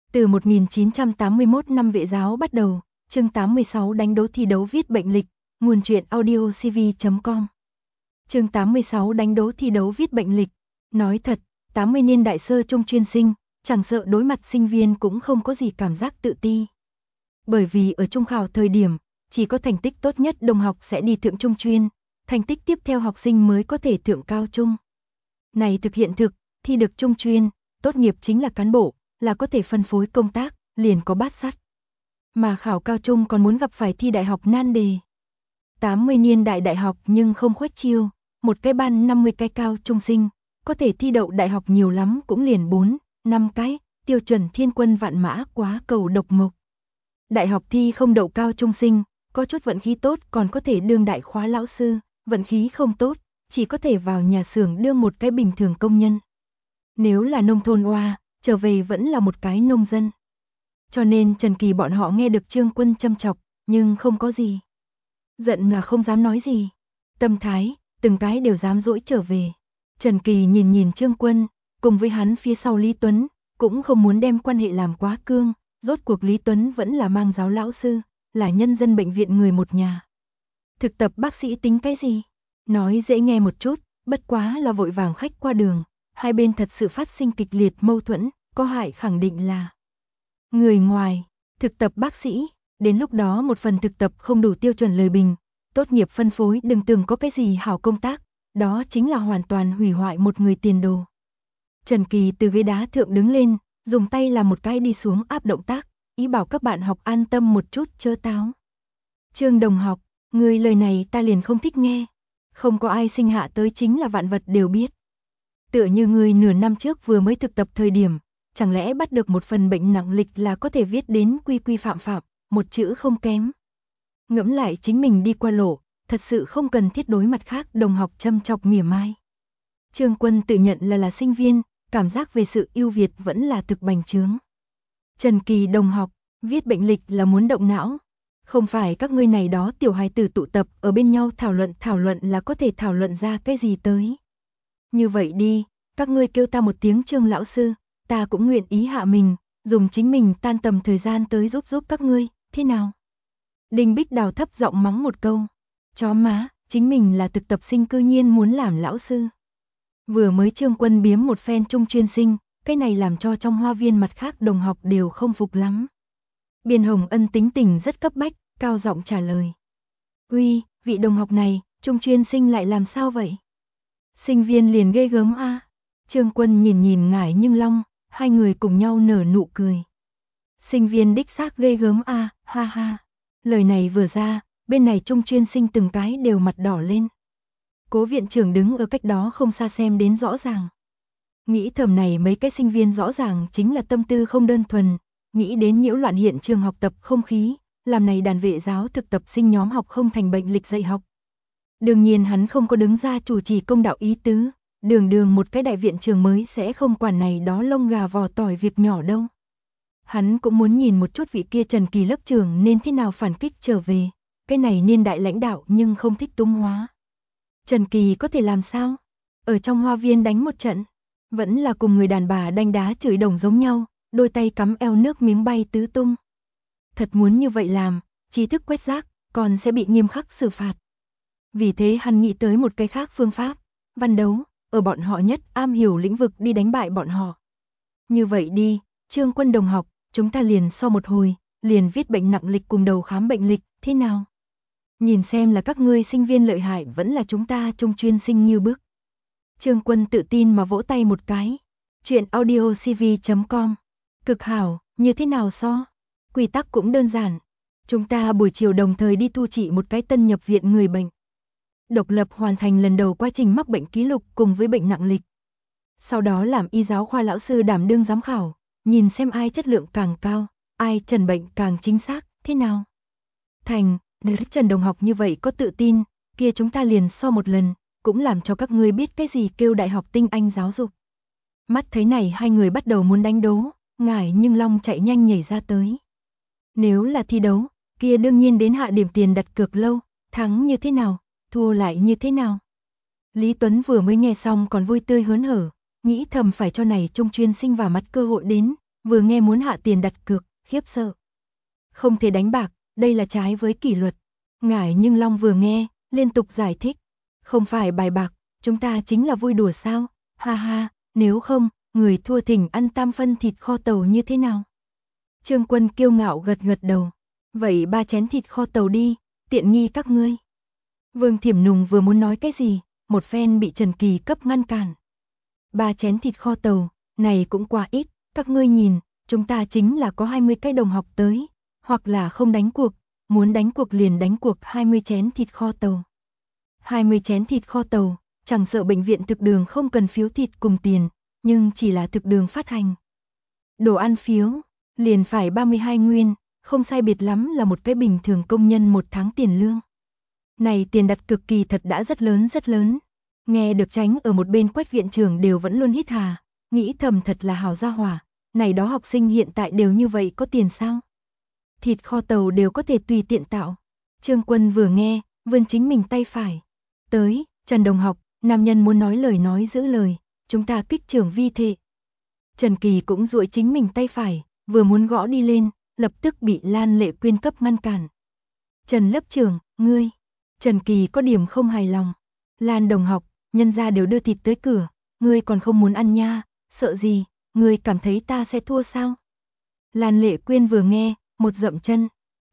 Từ 1981 năm Vệ giáo bắt đầu, chương 86 đánh đố thi đấu viết bệnh lịch, nguồn truyện audiocv.com. Chương 86 đánh đố thi đấu viết bệnh lịch. Nói thật, 80 niên đại sơ trung chuyên sinh, chẳng sợ đối mặt sinh viên cũng không có gì cảm giác tự ti. Bởi vì ở trung khảo thời điểm, chỉ có thành tích tốt nhất đồng học sẽ đi thượng trung chuyên, thành tích tiếp theo học sinh mới có thể thượng cao trung. Này thực hiện thực, thi được trung chuyên, tốt nghiệp chính là cán bộ, là có thể phân phối công tác, liền có bát sắt. Mà khảo cao trung còn muốn gặp phải thi đại học nan đề. 80 niên đại đại học nhưng không khoách chiêu, một cái ban 50 cái cao trung sinh, có thể thi đậu đại học nhiều lắm cũng liền 4, 5 cái, tiêu chuẩn thiên quân vạn mã quá cầu độc mộc. Đại học thi không đậu cao trung sinh, có chút vận khí tốt còn có thể đương đại khóa lão sư, vận khí không tốt, chỉ có thể vào nhà xưởng đương một cái bình thường công nhân. Nếu là nông thôn oa, trở về vẫn là một cái nông dân. Cho nên Trần Kỳ bọn họ nghe được Trương Quân châm chọc, nhưng không có gì. Giận là không dám nói gì. Tâm thái, từng cái đều dám dỗi trở về. Trần Kỳ nhìn nhìn Trương Quân, cùng với hắn phía sau Lý Tuấn, cũng không muốn đem quan hệ làm quá cương. Rốt cuộc Lý Tuấn vẫn là mang giáo lão sư, là nhân dân bệnh viện người một nhà. Thực tập bác sĩ tính cái gì? Nói dễ nghe một chút, bất quá là vội vàng khách qua đường. Hai bên thật sự phát sinh kịch liệt mâu thuẫn, có hại khẳng định là người ngoài. Thực tập bác sĩ, đến lúc đó một phần thực tập không đủ tiêu chuẩn lời bình, tốt nghiệp phân phối đừng tưởng có cái gì hảo công tác, đó chính là hoàn toàn hủy hoại một người tiền đồ. Trần Kỳ từ ghế đá thượng đứng lên, dùng tay làm một cái đi xuống áp động tác, ý bảo các bạn học an tâm một chút chớ táo. Trương đồng học, người lời này ta liền không thích nghe, không có ai sinh hạ tới chính là vạn vật đều biết. Tựa như người nửa năm trước vừa mới thực tập thời điểm, chẳng lẽ bắt được một phần bệnh nặng lịch là có thể viết đến quy quy phạm phạm, một chữ không kém. Ngẫm lại chính mình đi qua lộ, thật sự không cần thiết đối mặt khác đồng học châm chọc mỉa mai. Trương Quân tự nhận là sinh viên, cảm giác về sự ưu việt vẫn là thực bành trướng. Trần Kỳ đồng học, viết bệnh lịch là muốn động não. Không phải các ngươi này đó tiểu hài tử tụ tập ở bên nhau thảo luận là có thể thảo luận ra cái gì tới. Như vậy đi, các ngươi kêu ta một tiếng Trương lão sư, ta cũng nguyện ý hạ mình, dùng chính mình tan tầm thời gian tới giúp các ngươi, thế nào? Đinh Bích Đào thấp giọng mắng một câu. Chó má, chính mình là thực tập sinh cư nhiên muốn làm lão sư. Vừa mới Trương Quân biếm một phen trung chuyên sinh, cái này làm cho trong hoa viên mặt khác đồng học đều không phục lắm. Biên Hồng Ân tính tình rất cấp bách, cao giọng trả lời. Uy, vị đồng học này, trung chuyên sinh lại làm sao vậy? Sinh viên liền ghê gớm a. Trương Quân nhìn nhìn Ngải Nhưng Long, hai người cùng nhau nở nụ cười. Sinh viên đích xác ghê gớm a, ha ha. Lời này vừa ra, bên này trung chuyên sinh từng cái đều mặt đỏ lên. Cố viện trưởng đứng ở cách đó không xa xem đến rõ ràng. Nghĩ thầm này mấy cái sinh viên rõ ràng chính là tâm tư không đơn thuần, nghĩ đến nhiễu loạn hiện trường học tập không khí, làm này đàn vệ giáo thực tập sinh nhóm học không thành bệnh lịch dạy học. Đương nhiên hắn không có đứng ra chủ trì công đạo ý tứ, đường một cái đại viện trường mới sẽ không quản này đó lông gà vò tỏi việc nhỏ đâu. Hắn cũng muốn nhìn một chút vị kia Trần Kỳ lớp trưởng nên thế nào phản kích trở về, cái này niên đại lãnh đạo nhưng không thích tung hóa. Trần Kỳ có thể làm sao? Ở trong hoa viên đánh một trận, vẫn là cùng người đàn bà đanh đá chửi đồng giống nhau, đôi tay cắm eo nước miếng bay tứ tung. Thật muốn như vậy làm, trí thức quét rác, còn sẽ bị nghiêm khắc xử phạt. Vì thế hắn nghĩ tới một cái khác phương pháp, văn đấu, ở bọn họ nhất am hiểu lĩnh vực đi đánh bại bọn họ. Như vậy đi, Trương Quân đồng học, chúng ta liền so một hồi, liền viết bệnh nặng lịch cùng đầu khám bệnh lịch, thế nào? Nhìn xem là các ngươi sinh viên lợi hại vẫn là chúng ta trung chuyên sinh như bước. Trương Quân tự tin mà vỗ tay một cái. Chuyện audiocv.com. Cực hảo, như thế nào so? Quy tắc cũng đơn giản. Chúng ta buổi chiều đồng thời đi thu trị một cái tân nhập viện người bệnh. Độc lập hoàn thành lần đầu quá trình mắc bệnh ký lục cùng với bệnh nặng lịch. Sau đó làm y giáo khoa lão sư đảm đương giám khảo, nhìn xem ai chất lượng càng cao, ai trần bệnh càng chính xác, thế nào? Thành, nếu Trần đồng học như vậy có tự tin, kia chúng ta liền so một lần, cũng làm cho các ngươi biết cái gì kêu đại học tinh anh giáo dục. Mắt thấy này hai người bắt đầu muốn đánh đố, Ngải Nhưng Long chạy nhanh nhảy ra tới. Nếu là thi đấu, kia đương nhiên đến hạ điểm tiền đặt cược lâu, thắng như thế nào, thua lại như thế nào. Lý Tuấn vừa mới nghe xong còn vui tươi hớn hở, nghĩ thầm phải cho này trung chuyên sinh vào mặt cơ hội đến, vừa nghe muốn hạ tiền đặt cược, khiếp sợ. Không thể đánh bạc, đây là trái với kỷ luật. Ngải Nhưng Long vừa nghe, liên tục giải thích. Không phải bài bạc, chúng ta chính là vui đùa sao, ha ha, nếu không, người thua thỉnh ăn 3 phân thịt kho tàu như thế nào? Trương Quân kiêu ngạo gật gật đầu. Vậy 3 chén thịt kho tàu đi, tiện nghi các ngươi. Vương Thiểm Nùng vừa muốn nói cái gì, một phen bị Trần Kỳ cấp ngăn cản. 3 chén thịt kho tàu, này cũng quá ít, các ngươi nhìn, chúng ta chính là có 20 cái đồng học tới, hoặc là không đánh cuộc, muốn đánh cuộc liền đánh cuộc 20 chén thịt kho tàu. 20 chén thịt kho tàu, chẳng sợ bệnh viện thực đường không cần phiếu thịt cùng tiền, nhưng chỉ là thực đường phát hành. Đồ ăn phiếu, liền phải 32 nguyên, không sai biệt lắm là một cái bình thường công nhân 1 tháng tiền lương. Này tiền đặt cực kỳ thật đã rất lớn rất lớn. Nghe được Tránh ở một bên Quách viện trưởng đều vẫn luôn hít hà, nghĩ thầm thật là hào gia hỏa, này đó học sinh hiện tại đều như vậy có tiền sao? Thịt kho tàu đều có thể tùy tiện tạo. Trương Quân vừa nghe, vươn chính mình tay phải. Tới, Trần đồng học, nam nhân muốn nói lời nói giữ lời, chúng ta kích trưởng vi thệ. Trần Kỳ cũng duỗi chính mình tay phải, vừa muốn gõ đi lên, lập tức bị Lan Lệ Quyên cấp ngăn cản. Trần lớp trưởng, ngươi. Trần Kỳ có điểm không hài lòng. Lan đồng học, nhân gia đều đưa thịt tới cửa, ngươi còn không muốn ăn nha, sợ gì, ngươi cảm thấy ta sẽ thua sao? Lan Lệ Quyên vừa nghe, một dậm chân,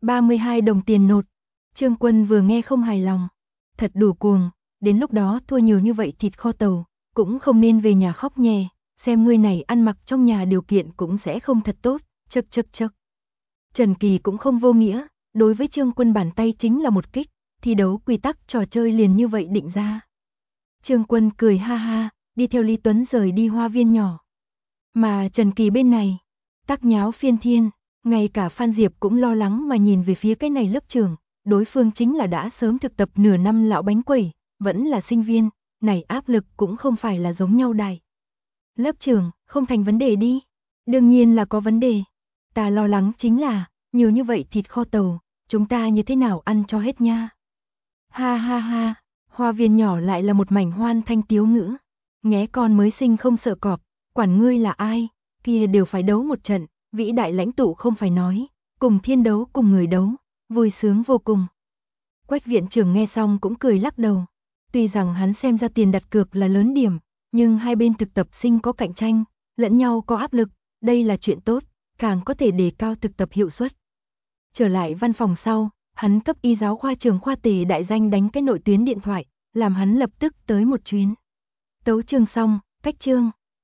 32 đồng tiền nột. Trương Quân vừa nghe không hài lòng, thật đủ cuồng, đến lúc đó thua nhiều như vậy thịt kho tàu, cũng không nên về nhà khóc nhè, xem ngươi này ăn mặc trong nhà điều kiện cũng sẽ không thật tốt, chậc chậc chậc. Trần Kỳ cũng không vô nghĩa, đối với Trương Quân bàn tay chính là một kích, thi đấu quy tắc trò chơi liền như vậy định ra. Trương Quân cười ha ha, đi theo Lý Tuấn rời đi hoa viên nhỏ. Mà Trần Kỳ bên này, tắc nháo phiên thiên, ngay cả Phan Diệp cũng lo lắng mà nhìn về phía cái này lớp trưởng, đối phương chính là đã sớm thực tập nửa năm lão bánh quẩy, vẫn là sinh viên, này áp lực cũng không phải là giống nhau đại. Lớp trưởng, không thành vấn đề đi. Đương nhiên là có vấn đề. Ta lo lắng chính là, nhiều như vậy thịt kho tàu, chúng ta như thế nào ăn cho hết nha. Ha ha ha, hoa viên nhỏ lại là một mảnh hoan thanh tiếu ngữ. Nghé con mới sinh không sợ cọp, quản ngươi là ai, kia đều phải đấu một trận, vĩ đại lãnh tụ không phải nói, cùng thiên đấu cùng người đấu, vui sướng vô cùng. Quách viện trưởng nghe xong cũng cười lắc đầu. Tuy rằng hắn xem ra tiền đặt cược là lớn điểm, nhưng hai bên thực tập sinh có cạnh tranh, lẫn nhau có áp lực, đây là chuyện tốt, càng có thể đề cao thực tập hiệu suất. Trở lại văn phòng sau, hắn cấp y giáo khoa trường khoa Tề đại danh đánh cái nội tuyến điện thoại, làm hắn lập tức tới một chuyến. Tấu chương xong, cách chương.